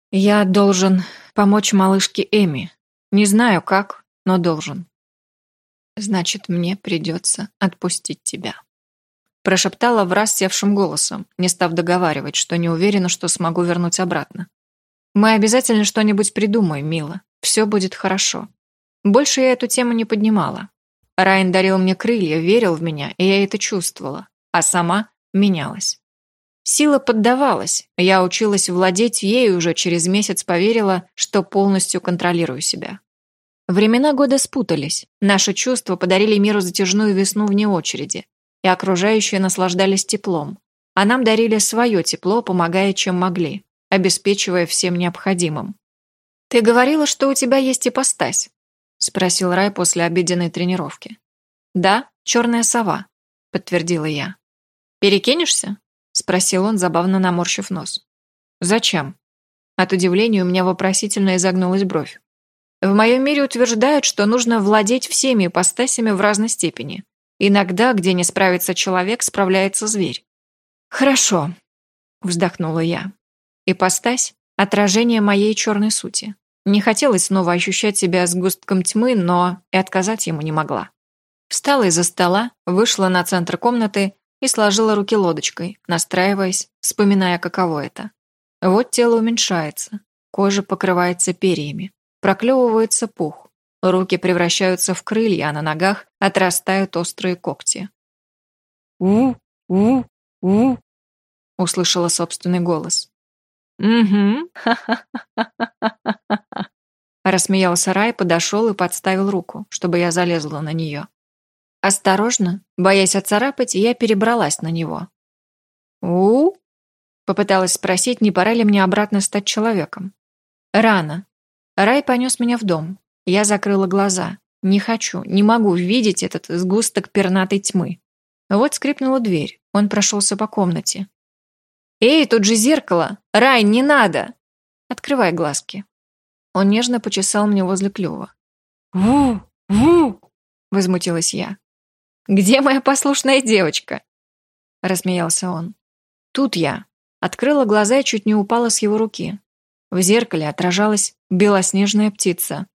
Я должен помочь малышке Эми. Не знаю как, но должен. Значит, мне придется отпустить тебя. Прошептала враз севшим голосом, не став договаривать, что не уверена, что смогу вернуть обратно. Мы обязательно что-нибудь придумаем, мила. Все будет хорошо. Больше я эту тему не поднимала. Райан дарил мне крылья, верил в меня, и я это чувствовала. А сама менялась. Сила поддавалась. Я училась владеть ею и уже через месяц поверила, что полностью контролирую себя. Времена года спутались. Наши чувства подарили миру затяжную весну вне очереди. И окружающие наслаждались теплом. А нам дарили свое тепло, помогая, чем могли, обеспечивая всем необходимым. «Ты говорила, что у тебя есть ипостась?» — спросил Рай после обеденной тренировки. «Да, черная сова», — подтвердила я. «Перекинешься?» — спросил он, забавно наморщив нос. «Зачем?» От удивления у меня вопросительно изогнулась бровь. «В моем мире утверждают, что нужно владеть всеми ипостасями в разной степени. Иногда, где не справится человек, справляется зверь». «Хорошо», — вздохнула я. «Ипостась — отражение моей черной сути. Не хотелось снова ощущать себя сгустком тьмы, но и отказать ему не могла. Встала из-за стола, вышла на центр комнаты и сложила руки лодочкой, настраиваясь, вспоминая, каково это. Вот тело уменьшается, кожа покрывается перьями, проклевывается пух, руки превращаются в крылья, а на ногах отрастают острые когти. «У-у-у», — услышала собственный голос. «Угу, ха-ха-ха-ха-ха-ха», — рассмеялся Рай, подошел и подставил руку, чтобы я залезла на нее. Осторожно, боясь отцарапать, я перебралась на него. «У?» — попыталась спросить, не пора ли мне обратно стать человеком. «Рано». Рай понес меня в дом. Я закрыла глаза. Не хочу, не могу видеть этот сгусток пернатой тьмы. Вот скрипнула дверь. Он прошелся по комнате. «Эй, тут же зеркало! Рай, не надо!» «Открывай глазки». Он нежно почесал мне возле клюва. «Ву! Ву!» — возмутилась я. «Где моя послушная девочка?» — рассмеялся он. Тут я открыла глаза и чуть не упала с его руки. В зеркале отражалась белоснежная птица.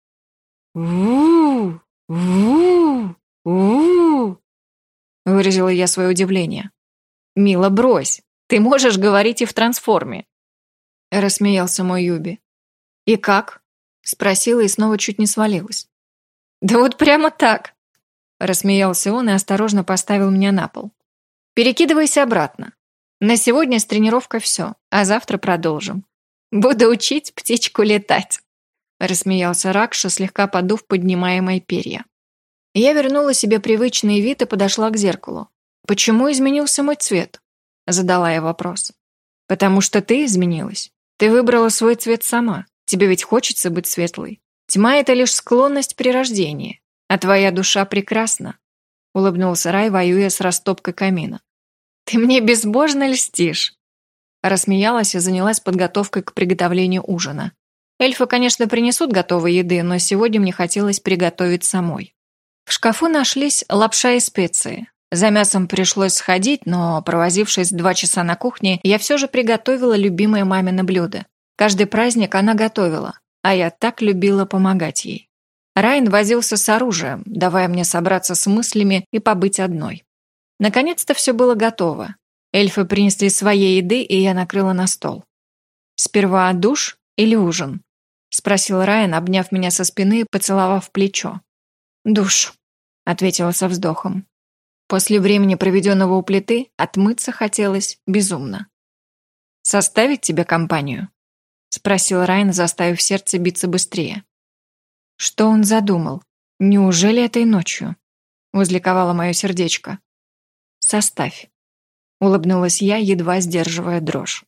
«Ву! Ву! Ву!» — выразила я свое удивление. «Мила, брось! Ты можешь говорить и в трансформе!» — рассмеялся мой Юби. «И как?» — спросила и снова чуть не свалилась. «Да вот прямо так!» — рассмеялся он и осторожно поставил меня на пол. «Перекидывайся обратно. На сегодня с тренировкой все, а завтра продолжим. Буду учить птичку летать!» — рассмеялся Ракша, слегка подув поднимаемые перья. Я вернула себе привычный вид и подошла к зеркалу. «Почему изменился мой цвет?» — задала я вопрос. «Потому что ты изменилась. Ты выбрала свой цвет сама. Тебе ведь хочется быть светлой. Тьма — это лишь склонность при рождении, а твоя душа прекрасна», — улыбнулся Рай, воюя с растопкой камина. «Ты мне безбожно льстишь!» Рассмеялась и занялась подготовкой к приготовлению ужина. Эльфы, конечно, принесут готовой еды, но сегодня мне хотелось приготовить самой. В шкафу нашлись лапша и специи. За мясом пришлось сходить, но, провозившись 2 часа на кухне, я все же приготовила любимое мамино блюдо. Каждый праздник она готовила, а я так любила помогать ей. Райан возился с оружием, давая мне собраться с мыслями и побыть одной. Наконец-то все было готово. Эльфы принесли своей еды, и я накрыла на стол. «Сперва душ или ужин?» — спросил Райан, обняв меня со спины и поцеловав плечо. «Душ», — ответила со вздохом. После времени, проведенного у плиты, отмыться хотелось безумно. «Составить тебе компанию?» — спросил Райан, заставив сердце биться быстрее. Что он задумал? Неужели этой ночью? Возликовало мое сердечко. «Составь», — улыбнулась я, едва сдерживая дрожь.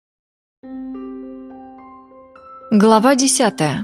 Глава 10.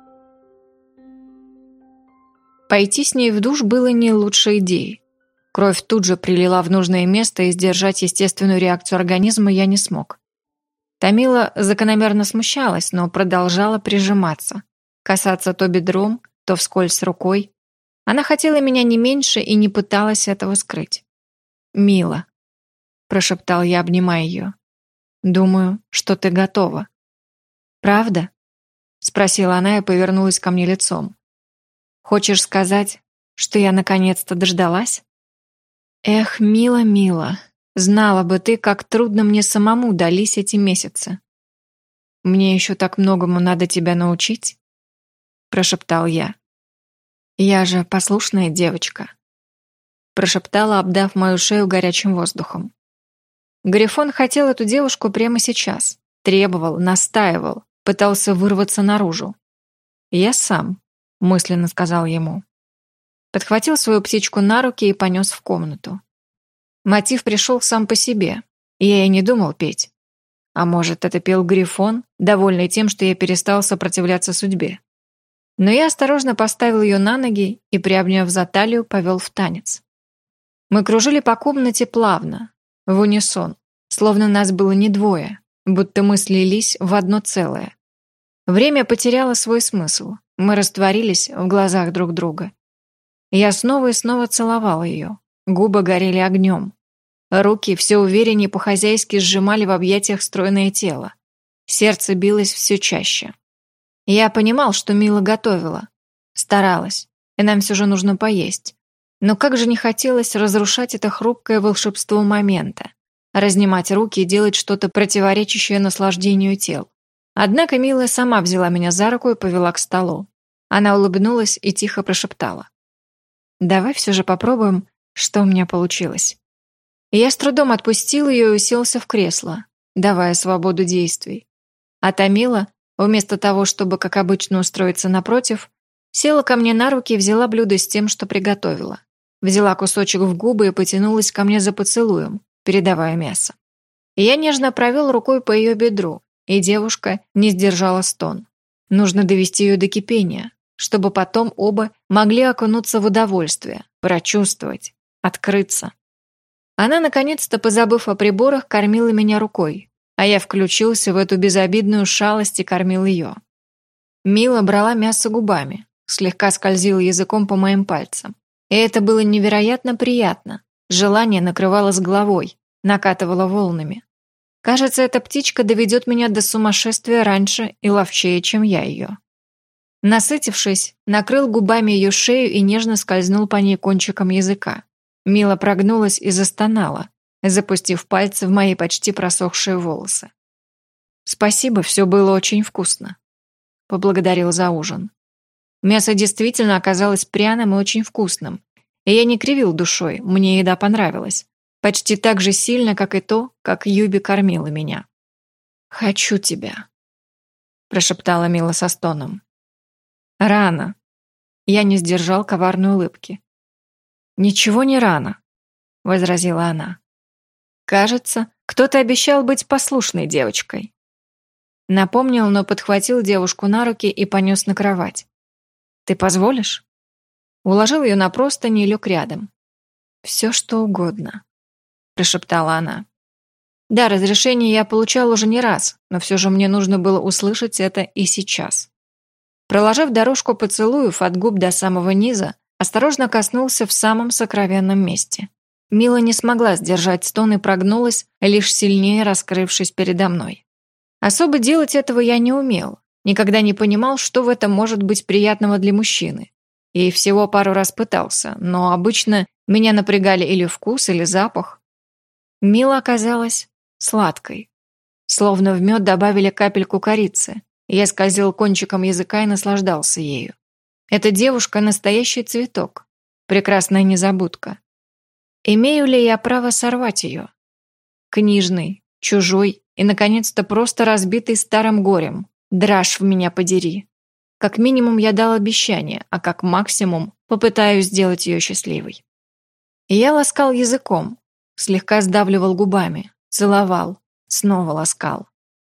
Пойти с ней в душ было не лучшей идеей. Кровь тут же прилила в нужное место, и сдержать естественную реакцию организма я не смог. Тамила закономерно смущалась, но продолжала прижиматься, касаться то бедром, то вскользь рукой. Она хотела меня не меньше и не пыталась этого скрыть. «Мила», — прошептал я, обнимая ее, — «думаю, что ты готова». «Правда?» — спросила она и повернулась ко мне лицом. «Хочешь сказать, что я наконец-то дождалась?» «Эх, мила, знала бы ты, как трудно мне самому дались эти месяцы. Мне еще так многому надо тебя научить», — прошептал я. «Я же послушная девочка», — прошептала, обдав мою шею горячим воздухом. Грифон хотел эту девушку прямо сейчас. Требовал, настаивал, пытался вырваться наружу. «Я сам», — мысленно сказал ему. Подхватил свою птичку на руки и понес в комнату. Мотив пришел сам по себе, и я и не думал петь. А может, это пел Грифон, довольный тем, что я перестал сопротивляться судьбе. Но я осторожно поставил ее на ноги и, приобняв за талию, повел в танец. Мы кружили по комнате плавно, в унисон, словно нас было не двое, будто мы слились в одно целое. Время потеряло свой смысл, мы растворились в глазах друг друга. Я снова и снова целовал ее, губы горели огнем. Руки все увереннее по-хозяйски сжимали в объятиях стройное тело. Сердце билось все чаще. Я понимал, что Мила готовила, старалась, и нам все же нужно поесть. Но как же не хотелось разрушать это хрупкое волшебство момента, разнимать руки и делать что-то противоречащее наслаждению тел. Однако Мила сама взяла меня за руку и повела к столу. Она улыбнулась и тихо прошептала: «Давай все же попробуем, что у меня получилось». Я с трудом отпустил ее и уселся в кресло, давая свободу действий. А Тамила, вместо того, чтобы, как обычно, устроиться напротив, села ко мне на руки и взяла блюдо с тем, что приготовила. Взяла кусочек в губы и потянулась ко мне за поцелуем, передавая мясо. Я нежно провел рукой по ее бедру, и девушка не сдержала стон. Нужно довести ее до кипения, чтобы потом оба могли окунуться в удовольствие, прочувствовать, открыться. Она, наконец-то, позабыв о приборах, кормила меня рукой, а я включился в эту безобидную шалость и кормил ее. Мила брала мясо губами, слегка скользила языком по моим пальцам. И это было невероятно приятно. Желание накрывало с головой, накатывало волнами. Кажется, эта птичка доведет меня до сумасшествия раньше и ловчее, чем я ее. Насытившись, накрыл губами ее шею и нежно скользнул по ней кончиком языка. Мила прогнулась и застонала, запустив пальцы в мои почти просохшие волосы. «Спасибо, все было очень вкусно», — поблагодарил за ужин. Мясо действительно оказалось пряным и очень вкусным, и я не кривил душой, мне еда понравилась, почти так же сильно, как и то, как Юби кормила меня. «Хочу тебя», — прошептала Мила со стоном. «Рано». Я не сдержал коварной улыбки. «Ничего не рано», — возразила она. «Кажется, кто-то обещал быть послушной девочкой». Напомнил, но подхватил девушку на руки и понес на кровать. «Ты позволишь?» Уложил ее на простыни и лег рядом. «Все, что угодно», — прошептала она. Да, разрешение я получал уже не раз, но все же мне нужно было услышать это и сейчас. Проложив дорожку поцелуев от губ до самого низа, осторожно коснулся в самом сокровенном месте. Мила не смогла сдержать стон и прогнулась, лишь сильнее раскрывшись передо мной. Особо делать этого я не умел, никогда не понимал, что в этом может быть приятного для мужчины. И всего пару раз пытался, но обычно меня напрягали или вкус, или запах. Мила оказалась сладкой. Словно в мед добавили капельку корицы. Я скользил кончиком языка и наслаждался ею. Эта девушка — настоящий цветок, прекрасная незабудка. Имею ли я право сорвать ее? Книжный, чужой и, наконец-то, просто разбитый старым горем. Дрожь в меня подери. Как минимум я дал обещание, а как максимум попытаюсь сделать ее счастливой. И я ласкал языком, слегка сдавливал губами, целовал, снова ласкал.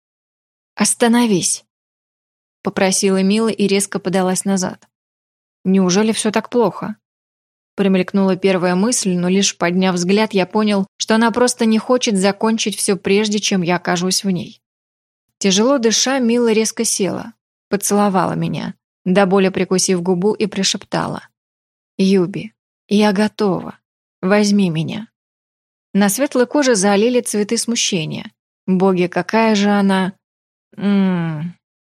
«Остановись!» — попросила Мила и резко подалась назад. «Неужели все так плохо?» Промелькнула первая мысль, но лишь подняв взгляд, я понял, что она просто не хочет закончить все прежде, чем я окажусь в ней. Тяжело дыша, Мила резко села, поцеловала меня, до боли прикусив губу и прошептала: «Юби, я готова. Возьми меня». На светлой коже залили цветы смущения. Боги, какая же она...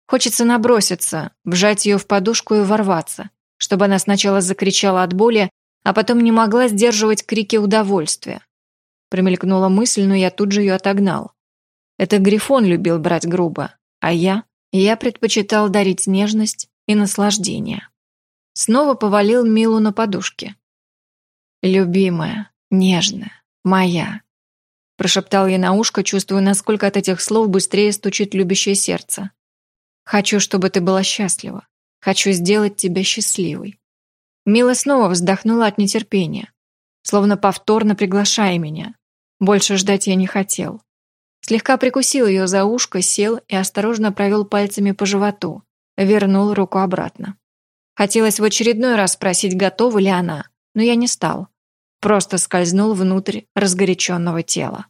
Хочется наброситься, вжать ее в подушку и ворваться, чтобы она сначала закричала от боли, а потом не могла сдерживать крики удовольствия. Промелькнула мысль, но я тут же ее отогнал. Это Грифон любил брать грубо, а я предпочитал дарить нежность и наслаждение. Снова повалил Милу на подушке. «Любимая, нежная, моя», прошептал я на ушко, чувствуя, насколько от этих слов быстрее стучит любящее сердце. «Хочу, чтобы ты была счастлива. Хочу сделать тебя счастливой». Мила снова вздохнула от нетерпения, словно повторно приглашая меня. Больше ждать я не хотел. Слегка прикусил ее за ушко, сел и осторожно провел пальцами по животу, вернул руку обратно. Хотелось в очередной раз спросить, готова ли она, но я не стал. Просто скользнул внутрь разгоряченного тела.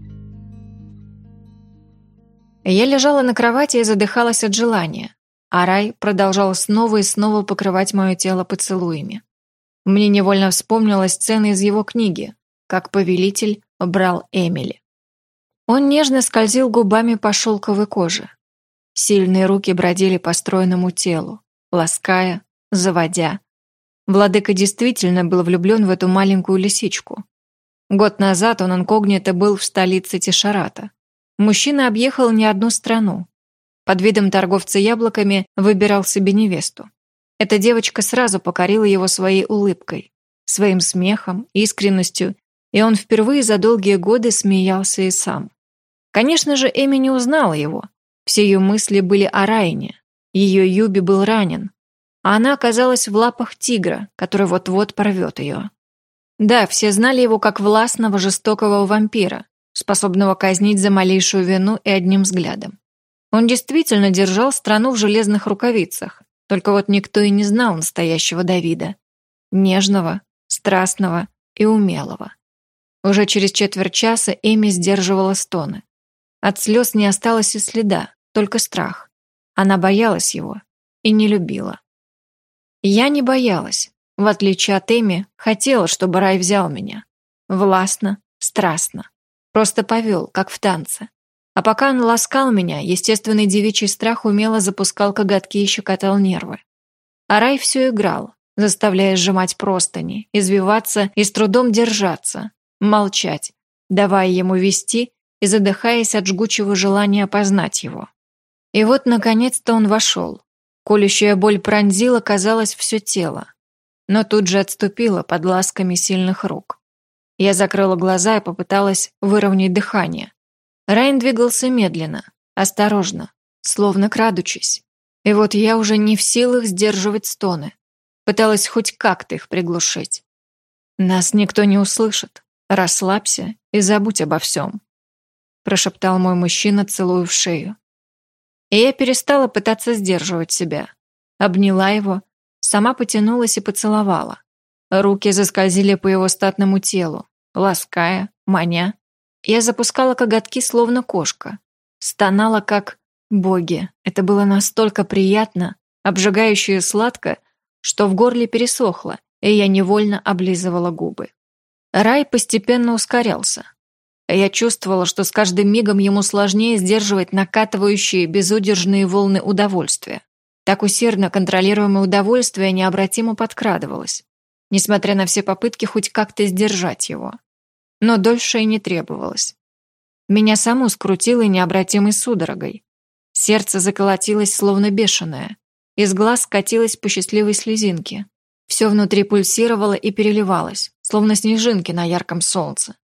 Я лежала на кровати и задыхалась от желания, а Рай продолжал снова и снова покрывать мое тело поцелуями. Мне невольно вспомнилась сцена из его книги, как повелитель брал Эмили. Он нежно скользил губами по шелковой коже. Сильные руки бродили по стройному телу, лаская, заводя. Владыка действительно был влюблен в эту маленькую лисичку. Год назад он инкогнито был в столице Тишарата. Мужчина объехал не одну страну. Под видом торговца яблоками выбирал себе невесту. Эта девочка сразу покорила его своей улыбкой, своим смехом, искренностью, и он впервые за долгие годы смеялся и сам. Конечно же, Эми не узнала его. Все ее мысли были о Райне. Ее Юби был ранен, а она оказалась в лапах тигра, который вот-вот порвет ее. Да, все знали его как властного, жестокого вампира, способного казнить за малейшую вину и одним взглядом. Он действительно держал страну в железных рукавицах, только вот никто и не знал настоящего Давида. Нежного, страстного и умелого. Уже через четверть часа Эми сдерживала стоны. От слез не осталось и следа, только страх. Она боялась его и не любила. Я не боялась. В отличие от Эми, хотела, чтобы Рай взял меня. Властно, страстно. Просто повел, как в танце. А пока он ласкал меня, естественный девичий страх умело запускал коготки и щекотал нервы. А Рай все играл, заставляя сжимать простыни, извиваться и с трудом держаться, молчать, давая ему вести и задыхаясь от жгучего желания опознать его. И вот, наконец-то, он вошел. Колющая боль пронзила, казалось, все тело. Но тут же отступила под ласками сильных рук. Я закрыла глаза и попыталась выровнять дыхание. Райан двигался медленно, осторожно, словно крадучись. И вот я уже не в силах сдерживать стоны. Пыталась хоть как-то их приглушить. «Нас никто не услышит. Расслабься и забудь обо всем», прошептал мой мужчина, целуя в шею. И я перестала пытаться сдерживать себя. Обняла его, сама потянулась и поцеловала. Руки заскользили по его статному телу, лаская, маня. Я запускала коготки, словно кошка. Стонала, как боги. Это было настолько приятно, обжигающе и сладко, что в горле пересохло, и я невольно облизывала губы. Рай постепенно ускорялся. Я чувствовала, что с каждым мигом ему сложнее сдерживать накатывающие безудержные волны удовольствия. Так усердно контролируемое удовольствие необратимо подкрадывалось, несмотря на все попытки хоть как-то сдержать его. Но дольше и не требовалось. Меня саму скрутило необратимой судорогой. Сердце заколотилось, словно бешеное. Из глаз скатилось по счастливой слезинке. Все внутри пульсировало и переливалось, словно снежинки на ярком солнце.